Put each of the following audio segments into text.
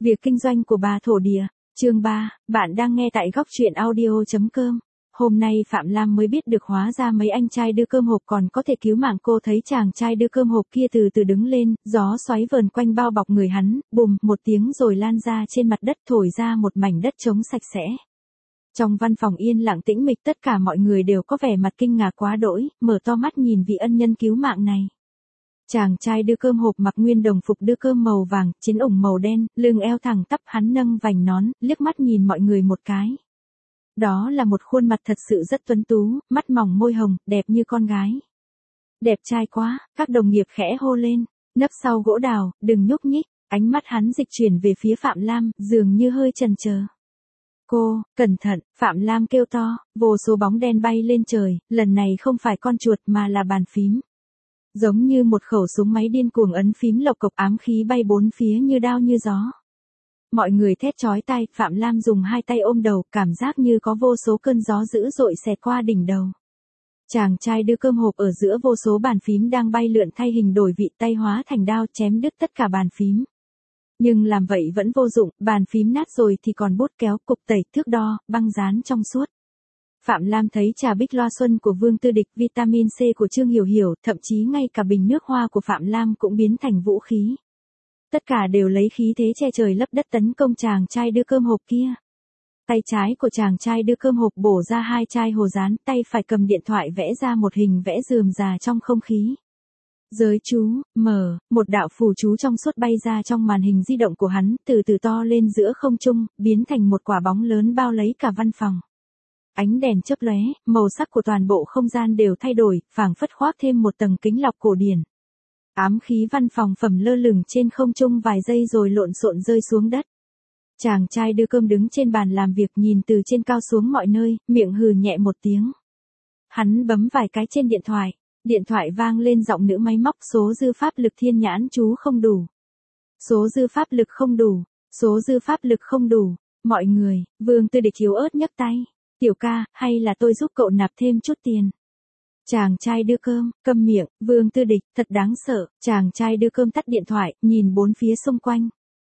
Việc kinh doanh của bà thổ địa, chương 3, bạn đang nghe tại góc truyện audio.com. Hôm nay Phạm Lam mới biết được hóa ra mấy anh trai đưa cơm hộp còn có thể cứu mạng cô, thấy chàng trai đưa cơm hộp kia từ từ đứng lên, gió xoáy vờn quanh bao bọc người hắn, bùm một tiếng rồi lan ra trên mặt đất thổi ra một mảnh đất trống sạch sẽ. Trong văn phòng yên lặng tĩnh mịch, tất cả mọi người đều có vẻ mặt kinh ngạc quá đỗi, mở to mắt nhìn vị ân nhân cứu mạng này. Chàng trai đưa cơm hộp mặc nguyên đồng phục đưa cơm màu vàng, chiến ủng màu đen, lưng eo thẳng tắp, hắn nâng vành nón, liếc mắt nhìn mọi người một cái. Đó là một khuôn mặt thật sự rất tuấn tú, mắt mỏng môi hồng, đẹp như con gái. Đẹp trai quá, các đồng nghiệp khẽ hô lên, nấp sau gỗ đào, đừng nhúc nhích, ánh mắt hắn dịch chuyển về phía Phạm Lam, dường như hơi chần chờ. Cô, cẩn thận, Phạm Lam kêu to, vô số bóng đen bay lên trời, lần này không phải con chuột mà là bàn phím. Giống như một khẩu súng máy điên cuồng ấn phím lộc cộc, ám khí bay bốn phía như đao như gió. Mọi người thét chói tai, Phạm Lam dùng hai tay ôm đầu, cảm giác như có vô số cơn gió dữ dội xẹt qua đỉnh đầu. Chàng trai đưa cơm hộp ở giữa vô số bàn phím đang bay lượn thay hình đổi vị, tay hóa thành đao chém đứt tất cả bàn phím. Nhưng làm vậy vẫn vô dụng, bàn phím nát rồi thì còn bút kéo, cục tẩy, thước đo, băng dán trong suốt. Phạm Lam thấy trà bích loa xuân của Vương Tư Địch, vitamin C của Trương Hiểu Hiểu, thậm chí ngay cả bình nước hoa của Phạm Lam cũng biến thành vũ khí. Tất cả đều lấy khí thế che trời lấp đất tấn công chàng trai đưa cơm hộp kia. Tay trái của chàng trai đưa cơm hộp bổ ra hai chai hồ dán, tay phải cầm điện thoại vẽ ra một hình vẽ rườm rà trong không khí. Giới chú, mở, một đạo phù chú trong suốt bay ra trong màn hình di động của hắn, từ từ to lên giữa không trung, biến thành một quả bóng lớn bao lấy cả văn phòng. Ánh đèn chớp lóe, màu sắc của toàn bộ không gian đều thay đổi, phảng phất khoác thêm một tầng kính lọc cổ điển. Ám khí văn phòng phẩm lơ lửng trên không trung vài giây rồi lộn xộn rơi xuống đất. Chàng trai đưa cơm đứng trên bàn làm việc nhìn từ trên cao xuống mọi nơi, miệng hừ nhẹ một tiếng. Hắn bấm vài cái trên điện thoại vang lên giọng nữ máy móc, số dư pháp lực thiên nhãn chú không đủ. Số dư pháp lực không đủ, số dư pháp lực không đủ, mọi người, Vương Tư Địch yếu ớt nhấc tay. Tiểu ca, hay là tôi giúp cậu nạp thêm chút tiền. Chàng trai đưa cơm, câm miệng, Vương Tư Địch, thật đáng sợ. Chàng trai đưa cơm tắt điện thoại, nhìn bốn phía xung quanh.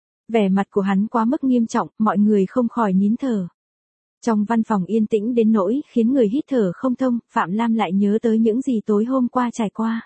Vẻ mặt của hắn quá mức nghiêm trọng, mọi người không khỏi nín thở. Trong văn phòng yên tĩnh đến nỗi khiến người hít thở không thông, Phạm Lam lại nhớ tới những gì tối hôm qua trải qua.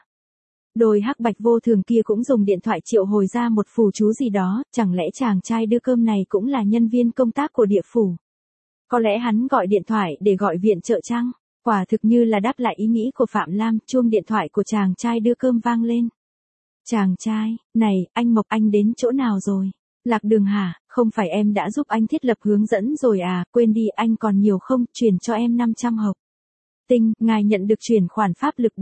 Đôi hắc bạch vô thường kia cũng dùng điện thoại triệu hồi ra một phù chú gì đó, chẳng lẽ chàng trai đưa cơm này cũng là nhân viên công tác của địa phủ? Có lẽ hắn gọi điện thoại để gọi viện trợ chăng? Quả thực như là đáp lại ý nghĩ của Phạm Lam, chuông điện thoại của chàng trai đưa cơm vang lên. Chàng trai, này, anh Mộc, anh đến chỗ nào rồi? Lạc đường hả? Không phải em đã giúp anh thiết lập hướng dẫn rồi à, quên đi, anh còn nhiều không, chuyển cho em 500 hộp. Tinh, ngài nhận được chuyển khoản pháp lực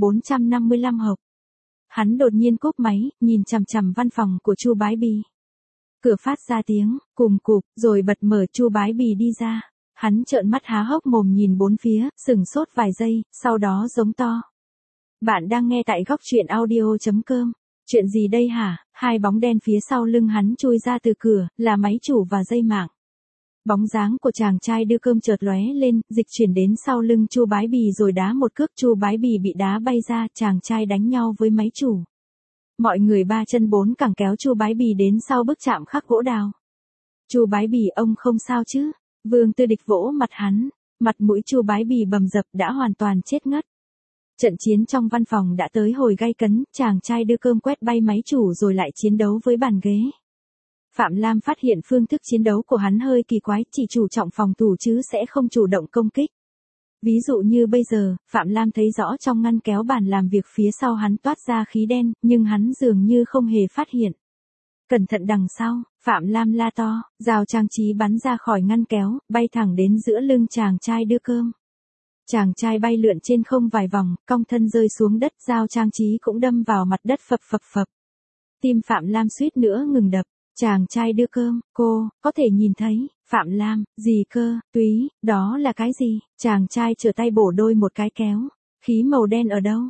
455 hộp. Hắn đột nhiên cúp máy, nhìn chằm chằm văn phòng của Chu Bái Bì. Cửa phát ra tiếng, cùm cụp, rồi bật mở, Chu Bái Bì đi ra. Hắn trợn mắt há hốc mồm nhìn bốn phía, sửng sốt vài giây, sau đó giống to. Bạn đang nghe tại góc truyện audio.com. Chuyện gì đây hả? Hai bóng đen phía sau lưng hắn chui ra từ cửa, là máy chủ và dây mạng. Bóng dáng của chàng trai đưa cơm chợt lóe lên, dịch chuyển đến sau lưng Chu Bái Bì rồi đá một cước, Chu Bái Bì bị đá bay ra, chàng trai đánh nhau với máy chủ. Mọi người ba chân bốn cẳng kéo Chu Bái Bì đến sau bức chạm khắc gỗ đào. Chu Bái Bì, ông không sao chứ? Vương Tư Địch vỗ mặt hắn, mặt mũi Chu Bái Bì bầm dập, đã hoàn toàn chết ngất. Trận chiến trong văn phòng đã tới hồi gay cấn, chàng trai đưa cơm quét bay máy chủ rồi lại chiến đấu với bàn ghế. Phạm Lam phát hiện phương thức chiến đấu của hắn hơi kỳ quái, chỉ chủ trọng phòng thủ chứ sẽ không chủ động công kích. Ví dụ như bây giờ, Phạm Lam thấy rõ trong ngăn kéo bàn làm việc phía sau hắn toát ra khí đen, nhưng hắn dường như không hề phát hiện. Cẩn thận đằng sau, Phạm Lam la to, dao trang trí bắn ra khỏi ngăn kéo, bay thẳng đến giữa lưng chàng trai đưa cơm. Chàng trai bay lượn trên không vài vòng, cong thân rơi xuống đất, dao trang trí cũng đâm vào mặt đất phập phập phập. Tim Phạm Lam suýt nữa ngừng đập. Chàng trai đưa cơm, cô, có thể nhìn thấy. Phạm Lam, gì cơ, túy, đó là cái gì? Chàng trai trở tay bổ đôi một cái kéo. Khí màu đen ở đâu?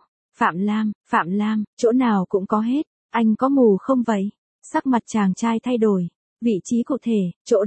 Phạm Lam, chỗ nào cũng có hết. Anh có mù không vậy? Sắc mặt chàng trai thay đổi. Vị trí cụ thể, chỗ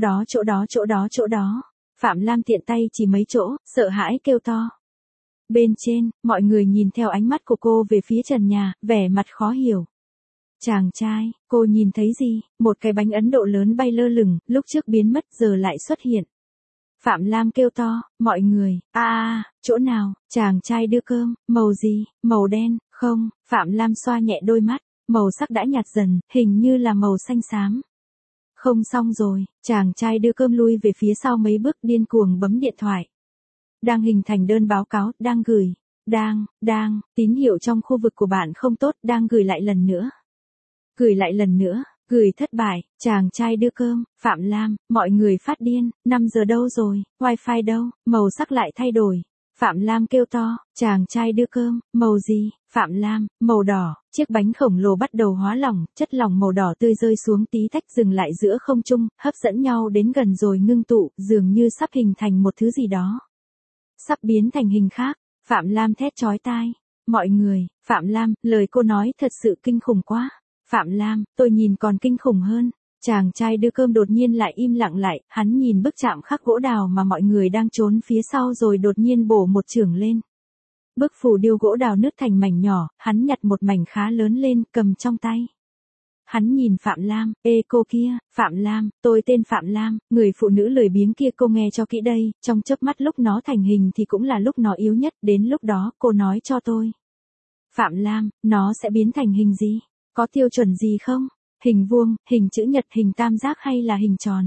đó. Phạm Lam tiện tay chỉ mấy chỗ, sợ hãi kêu to. Bên trên, mọi người nhìn theo ánh mắt của cô về phía trần nhà, vẻ mặt khó hiểu. Chàng trai, cô nhìn thấy gì? Một cái bánh Ấn Độ lớn bay lơ lửng, lúc trước biến mất giờ lại xuất hiện. Phạm Lam kêu to, mọi người, chỗ nào? Chàng trai đưa cơm, màu gì? Màu đen, không, Phạm Lam xoa nhẹ đôi mắt, màu sắc đã nhạt dần, hình như là màu xanh xám. Không xong rồi, chàng trai đưa cơm lui về phía sau mấy bước điên cuồng bấm điện thoại. Đang hình thành đơn báo cáo, đang gửi, tín hiệu trong khu vực của bạn không tốt, đang gửi lại lần nữa. Gửi lại lần nữa, gửi thất bại, chàng trai đưa cơm, Phạm Lam, mọi người phát điên, 5 giờ đâu rồi, wifi đâu, màu sắc lại thay đổi. Phạm Lam kêu to, chàng trai đưa cơm, màu gì? Phạm Lam, màu đỏ, chiếc bánh khổng lồ bắt đầu hóa lỏng, chất lỏng màu đỏ tươi rơi xuống tí tách dừng lại giữa không trung, hấp dẫn nhau đến gần rồi ngưng tụ, dường như sắp hình thành một thứ gì đó. Sắp biến thành hình khác, Phạm Lam thét chói tai. Mọi người, Phạm Lam, lời cô nói thật sự kinh khủng quá. Phạm Lam, tôi nhìn còn kinh khủng hơn. Chàng trai đưa cơm đột nhiên lại im lặng lại, hắn nhìn bức chạm khắc gỗ đào mà mọi người đang trốn phía sau rồi đột nhiên bổ một chưởng lên. Bức phù điêu gỗ đào nứt thành mảnh nhỏ, hắn nhặt một mảnh khá lớn lên, cầm trong tay. Hắn nhìn Phạm Lam, ê cô kia, Phạm Lam, tôi tên Phạm Lam, người phụ nữ lười biếng kia cô nghe cho kỹ đây, trong chớp mắt lúc nó thành hình thì cũng là lúc nó yếu nhất, đến lúc đó cô nói cho tôi. Phạm Lam, nó sẽ biến thành hình gì? Có tiêu chuẩn gì không? Hình vuông, hình chữ nhật, hình tam giác hay là hình tròn?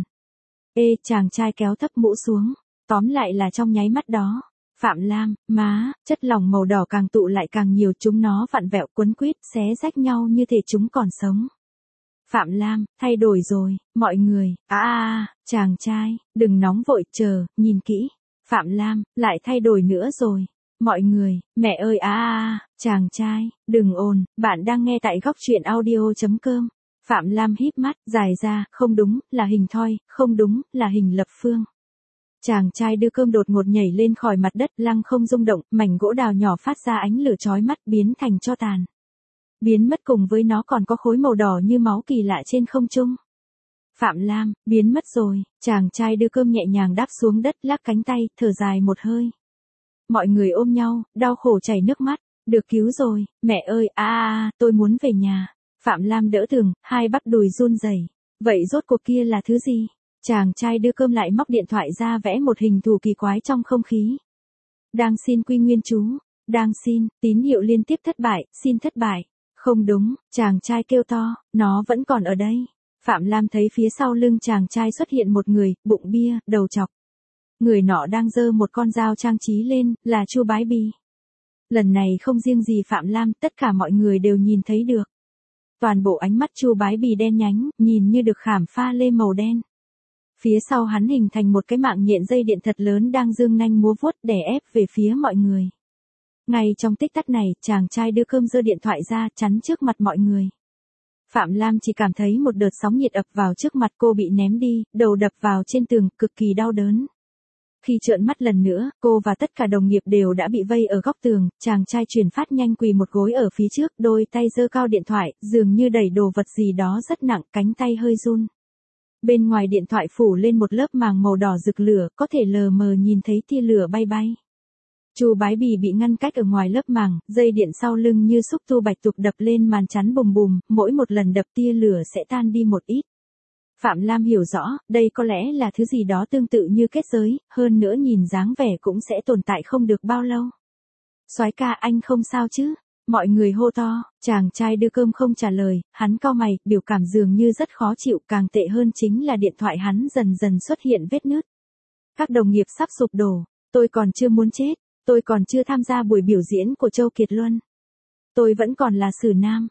Ê, chàng trai kéo thấp mũ xuống. Tóm lại là trong nháy mắt đó. Phạm Lam, má, chất lỏng màu đỏ càng tụ lại càng nhiều, chúng nó vặn vẹo quấn quýt, xé rách nhau như thể chúng còn sống. Phạm Lam, thay đổi rồi, mọi người, chàng trai, đừng nóng vội, chờ, nhìn kỹ. Phạm Lam, lại thay đổi nữa rồi. Mọi người, mẹ ơi chàng trai, đừng ồn, bạn đang nghe tại góc truyện audio.com. Phạm Lam híp mắt, dài ra, không đúng, là hình thoi, không đúng, là hình lập phương. Chàng trai đưa cơm đột ngột nhảy lên khỏi mặt đất, lăng không rung động, mảnh gỗ đào nhỏ phát ra ánh lửa chói mắt, biến thành tro tàn. Biến mất cùng với nó còn có khối màu đỏ như máu kỳ lạ trên không trung. Phạm Lam, biến mất rồi, chàng trai đưa cơm nhẹ nhàng đáp xuống đất, lắc cánh tay, thở dài một hơi. Mọi người ôm nhau, đau khổ chảy nước mắt, được cứu rồi, mẹ ơi, tôi muốn về nhà. Phạm Lam đỡ tường, hai bắp đùi run rẩy. Vậy rốt cuộc kia là thứ gì? Chàng trai đưa cơm lại móc điện thoại ra vẽ một hình thù kỳ quái trong không khí. Đang xin quy nguyên chú, đang xin, tín hiệu liên tiếp thất bại, xin thất bại. Không đúng, chàng trai kêu to, nó vẫn còn ở đây. Phạm Lam thấy phía sau lưng chàng trai xuất hiện một người, bụng bia, đầu chọc. Người nọ đang giơ một con dao trang trí lên, là Chu Bái Bì. Lần này không riêng gì Phạm Lam, tất cả mọi người đều nhìn thấy được. Toàn bộ ánh mắt Chu Bái Bì đen nhánh, nhìn như được khảm pha lê màu đen. Phía sau hắn hình thành một cái mạng nhện dây điện thật lớn đang dương nanh múa vuốt đè ép về phía mọi người. Ngay trong tích tắc này, chàng trai đưa cơm giơ điện thoại ra, chắn trước mặt mọi người. Phạm Lam chỉ cảm thấy một đợt sóng nhiệt ập vào trước mặt, cô bị ném đi, đầu đập vào trên tường, cực kỳ đau đớn. Khi trợn mắt lần nữa, cô và tất cả đồng nghiệp đều đã bị vây ở góc tường, chàng trai chuyển phát nhanh quỳ một gối ở phía trước, đôi tay giơ cao điện thoại, dường như đẩy đồ vật gì đó rất nặng, cánh tay hơi run. Bên ngoài điện thoại phủ lên một lớp màng màu đỏ rực lửa, có thể lờ mờ nhìn thấy tia lửa bay bay. Chu Bái Bì bị ngăn cách ở ngoài lớp màng, dây điện sau lưng như xúc tu bạch tuộc đập lên màn chắn bùm bùm, mỗi một lần đập tia lửa sẽ tan đi một ít. Phạm Lam hiểu rõ, đây có lẽ là thứ gì đó tương tự như kết giới, hơn nữa nhìn dáng vẻ cũng sẽ tồn tại không được bao lâu. Soái ca, anh không sao chứ? Mọi người hô to, chàng trai đưa cơm không trả lời, hắn cau mày, biểu cảm dường như rất khó chịu, càng tệ hơn chính là điện thoại hắn dần dần xuất hiện vết nứt. Các đồng nghiệp sắp sụp đổ, tôi còn chưa muốn chết, tôi còn chưa tham gia buổi biểu diễn của Châu Kiệt Luân. Tôi vẫn còn là Sử Nam.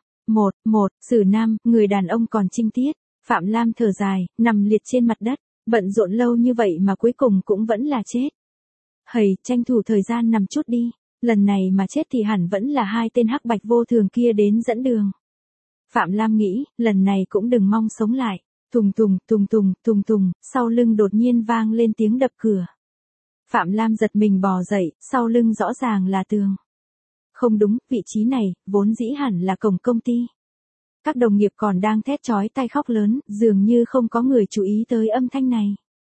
Sử Nam, người đàn ông còn trinh tiết. Phạm Lam thở dài, nằm liệt trên mặt đất, bận rộn lâu như vậy mà cuối cùng cũng vẫn là chết. Hầy, tranh thủ thời gian nằm chút đi, lần này mà chết thì hẳn vẫn là hai tên hắc bạch vô thường kia đến dẫn đường. Phạm Lam nghĩ, lần này cũng đừng mong sống lại. Tùng tùng, sau lưng đột nhiên vang lên tiếng đập cửa. Phạm Lam giật mình bò dậy, sau lưng rõ ràng là tường. Không đúng, vị trí này, vốn dĩ hẳn là cổng công ty. Các đồng nghiệp còn đang thét chói tai khóc lớn, dường như không có người chú ý tới âm thanh này.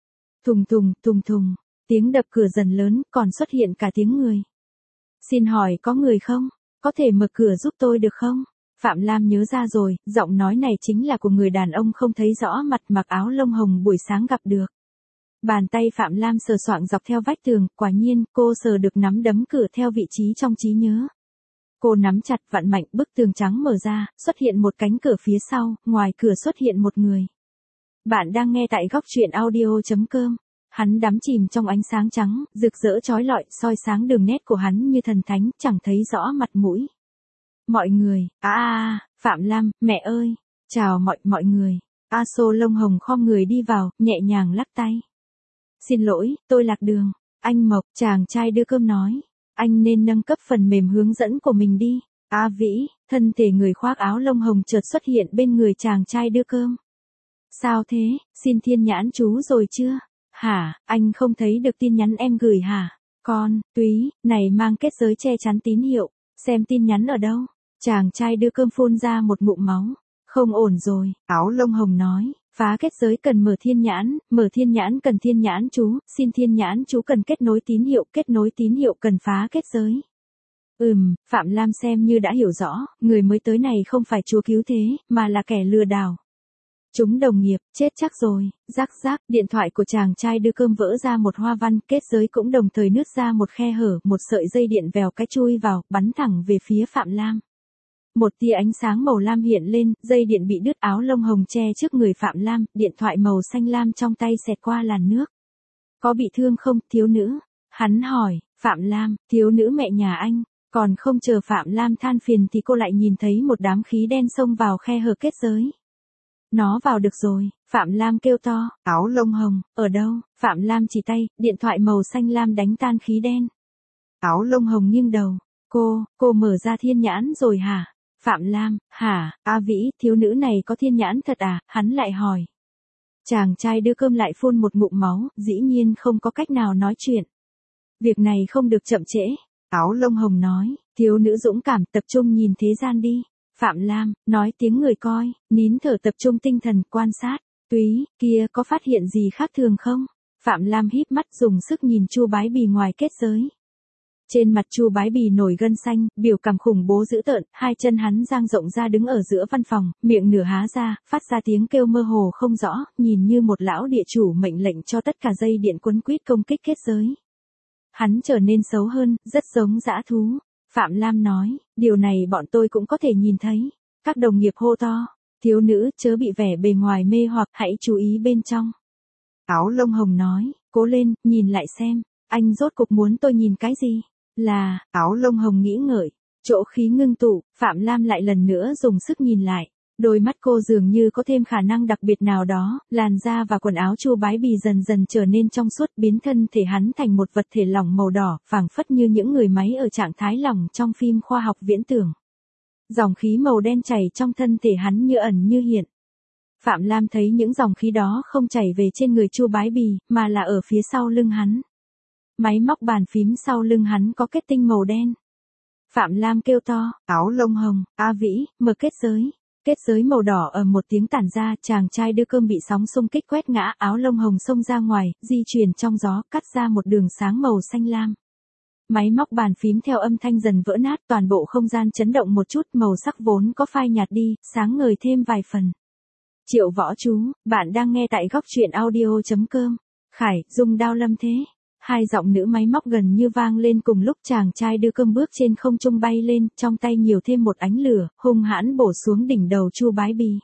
Thùng, tiếng đập cửa dần lớn, còn xuất hiện cả tiếng người. Xin hỏi có người không? Có thể mở cửa giúp tôi được không? Phạm Lam nhớ ra rồi, giọng nói này chính là của người đàn ông không thấy rõ mặt mặc áo lông hồng buổi sáng gặp được. Bàn tay Phạm Lam sờ soạng dọc theo vách tường, quả nhiên, cô sờ được nắm đấm cửa theo vị trí trong trí nhớ. Cô nắm chặt vặn mạnh, bức tường trắng mở ra, xuất hiện một cánh cửa phía sau, ngoài cửa xuất hiện một người. Bạn đang nghe tại góc truyện audio.com. Hắn đắm chìm trong ánh sáng trắng, rực rỡ chói lọi, soi sáng đường nét của hắn như thần thánh, chẳng thấy rõ mặt mũi. Mọi người, Phạm Lam, mẹ ơi, chào mọi người. Xô lông hồng khom người đi vào, nhẹ nhàng lắc tay. Xin lỗi, tôi lạc đường. Anh Mộc, chàng trai đưa cơm nói. Anh nên nâng cấp phần mềm hướng dẫn của mình đi. Vĩ, thân thể người khoác áo lông hồng chợt xuất hiện bên người chàng trai đưa cơm. Sao thế, xin thiên nhãn chú rồi chưa? Hả, anh không thấy được tin nhắn em gửi hả? Con, Túy, này mang kết giới che chắn tín hiệu. Xem tin nhắn ở đâu? Chàng trai đưa cơm phun ra một ngụm máu. Không ổn rồi, áo lông hồng nói. Phá kết giới cần mở thiên nhãn cần thiên nhãn chú, xin thiên nhãn chú cần kết nối tín hiệu cần phá kết giới. Phạm Lam xem như đã hiểu rõ, người mới tới này không phải chúa cứu thế, mà là kẻ lừa đảo. Chúng đồng nghiệp, chết chắc rồi, rắc, điện thoại của chàng trai đưa cơm vỡ ra một hoa văn, kết giới cũng đồng thời nứt ra một khe hở, một sợi dây điện vèo cái chui vào, bắn thẳng về phía Phạm Lam. Một tia ánh sáng màu lam hiện lên, dây điện bị đứt, áo lông hồng che trước người Phạm Lam, điện thoại màu xanh lam trong tay xẹt qua làn nước. Có bị thương không, thiếu nữ? Hắn hỏi, Phạm Lam, thiếu nữ mẹ nhà anh. Còn không chờ Phạm Lam than phiền thì cô lại nhìn thấy một đám khí đen xông vào khe hở kết giới. Nó vào được rồi, Phạm Lam kêu to, áo lông hồng, ở đâu? Phạm Lam chỉ tay, điện thoại màu xanh lam đánh tan khí đen. Áo lông hồng nghiêng đầu, cô mở ra thiên nhãn rồi hả? Phạm Lam, hả, Vĩ, thiếu nữ này có thiên nhãn thật à? Hắn lại hỏi. Chàng trai đưa cơm lại phun một ngụm máu, dĩ nhiên không có cách nào nói chuyện. Việc này không được chậm trễ. Áo lông hồng nói, thiếu nữ dũng cảm, tập trung nhìn thế gian đi. Phạm Lam, nói tiếng người coi, nín thở tập trung tinh thần, quan sát. Túy, kia có phát hiện gì khác thường không? Phạm Lam híp mắt dùng sức nhìn Chu Bái Bì ngoài kết giới. Trên mặt Chu Bái Bì nổi gân xanh, biểu cảm khủng bố dữ tợn, hai chân hắn dang rộng ra đứng ở giữa văn phòng, miệng nửa há ra, phát ra tiếng kêu mơ hồ không rõ, nhìn như một lão địa chủ mệnh lệnh cho tất cả dây điện quấn quýt công kích kết giới. Hắn trở nên xấu hơn, rất giống dã thú. Phạm Lam nói, điều này bọn tôi cũng có thể nhìn thấy. Các đồng nghiệp hô to, thiếu nữ chớ bị vẻ bề ngoài mê hoặc, hãy chú ý bên trong. Áo lông hồng nói, cố lên, nhìn lại xem, anh rốt cục muốn tôi nhìn cái gì? Là, áo lông hồng nghĩ ngợi, chỗ khí ngưng tụ, Phạm Lam lại lần nữa dùng sức nhìn lại. Đôi mắt cô dường như có thêm khả năng đặc biệt nào đó, làn da và quần áo Chu Bái Bì dần dần trở nên trong suốt, biến thân thể hắn thành một vật thể lỏng màu đỏ, phảng phất như những người máy ở trạng thái lỏng trong phim khoa học viễn tưởng. Dòng khí màu đen chảy trong thân thể hắn như ẩn như hiện. Phạm Lam thấy những dòng khí đó không chảy về trên người Chu Bái Bì, mà là ở phía sau lưng hắn. Máy móc bàn phím sau lưng hắn có kết tinh màu đen. Phạm Lam kêu to, áo lông hồng, Vĩ, mở kết giới. Kết giới màu đỏ một tiếng tản ra, chàng trai đưa cơm bị sóng xung kích quét ngã, áo lông hồng xông ra ngoài, di chuyển trong gió, cắt ra một đường sáng màu xanh lam. Máy móc bàn phím theo âm thanh dần vỡ nát, toàn bộ không gian chấn động một chút, màu sắc vốn có phai nhạt đi, sáng ngời thêm vài phần. Triệu Võ Chú, bạn đang nghe tại góc truyện audio.com. Khải, Dung Đao Lâm Thế. Hai giọng nữ máy móc gần như vang lên cùng lúc, chàng trai đưa cơm bước trên không trung bay lên, trong tay nhiều thêm một ánh lửa, hung hãn bổ xuống đỉnh đầu Chu Bái Bì.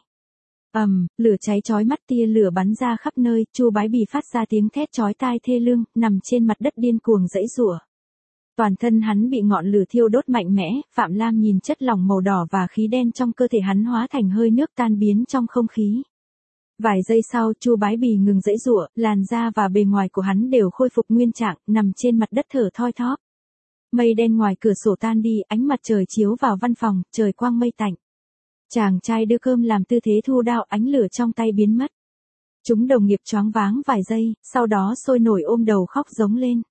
Lửa cháy chói mắt, tia lửa bắn ra khắp nơi, Chu Bái Bì phát ra tiếng thét chói tai thê lương, nằm trên mặt đất điên cuồng giãy giụa. Toàn thân hắn bị ngọn lửa thiêu đốt mạnh mẽ, Phạm Lam nhìn chất lỏng màu đỏ và khí đen trong cơ thể hắn hóa thành hơi nước tan biến trong không khí. Vài giây sau, Chu Bái Bì ngừng giãy giụa, làn da và bề ngoài của hắn đều khôi phục nguyên trạng, nằm trên mặt đất thở thoi thóp. Mây đen ngoài cửa sổ tan đi, ánh mặt trời chiếu vào văn phòng, trời quang mây tạnh. Chàng trai đưa cơm làm tư thế thu đao, ánh lửa trong tay biến mất. Chúng đồng nghiệp choáng váng vài giây, sau đó sôi nổi ôm đầu khóc giống lên.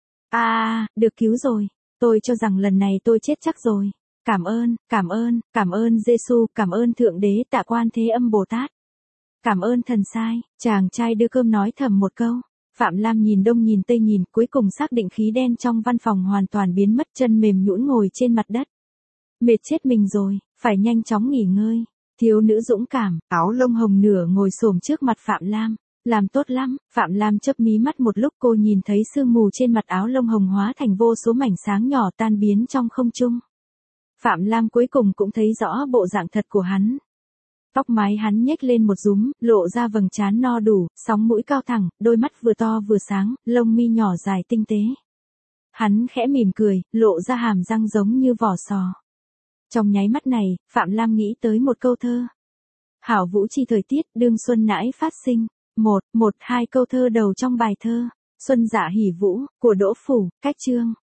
Được cứu rồi, tôi cho rằng lần này tôi chết chắc rồi. Cảm ơn Giê-xu, cảm ơn Thượng Đế, Tạ Quan Thế Âm Bồ Tát. Cảm ơn thần sai, chàng trai đưa cơm nói thầm một câu. Phạm Lam nhìn đông nhìn tây nhìn, cuối cùng xác định khí đen trong văn phòng hoàn toàn biến mất, chân mềm nhũn ngồi trên mặt đất. Mệt chết mình rồi, Phải nhanh chóng nghỉ ngơi. Thiếu nữ dũng cảm, áo lông hồng nửa ngồi xổm trước mặt Phạm Lam. Làm tốt lắm, Phạm Lam chớp mí mắt một lúc, cô nhìn thấy sương mù trên mặt áo lông hồng hóa thành vô số mảnh sáng nhỏ tan biến trong không trung. Phạm Lam cuối cùng cũng thấy rõ bộ dạng thật của hắn. Tóc mái hắn nhếch lên một rúm, lộ ra vầng trán no đủ, sóng mũi cao thẳng, đôi mắt vừa to vừa sáng, lông mi nhỏ dài tinh tế. Hắn khẽ mỉm cười, lộ ra hàm răng giống như vỏ sò. Trong nháy mắt này, Phạm Lam nghĩ tới một câu thơ. Hảo vũ chi thời tiết, đương xuân nãi phát sinh. Hai câu thơ đầu trong bài thơ. Xuân dạ hỉ vũ, của Đỗ Phủ, cách chương.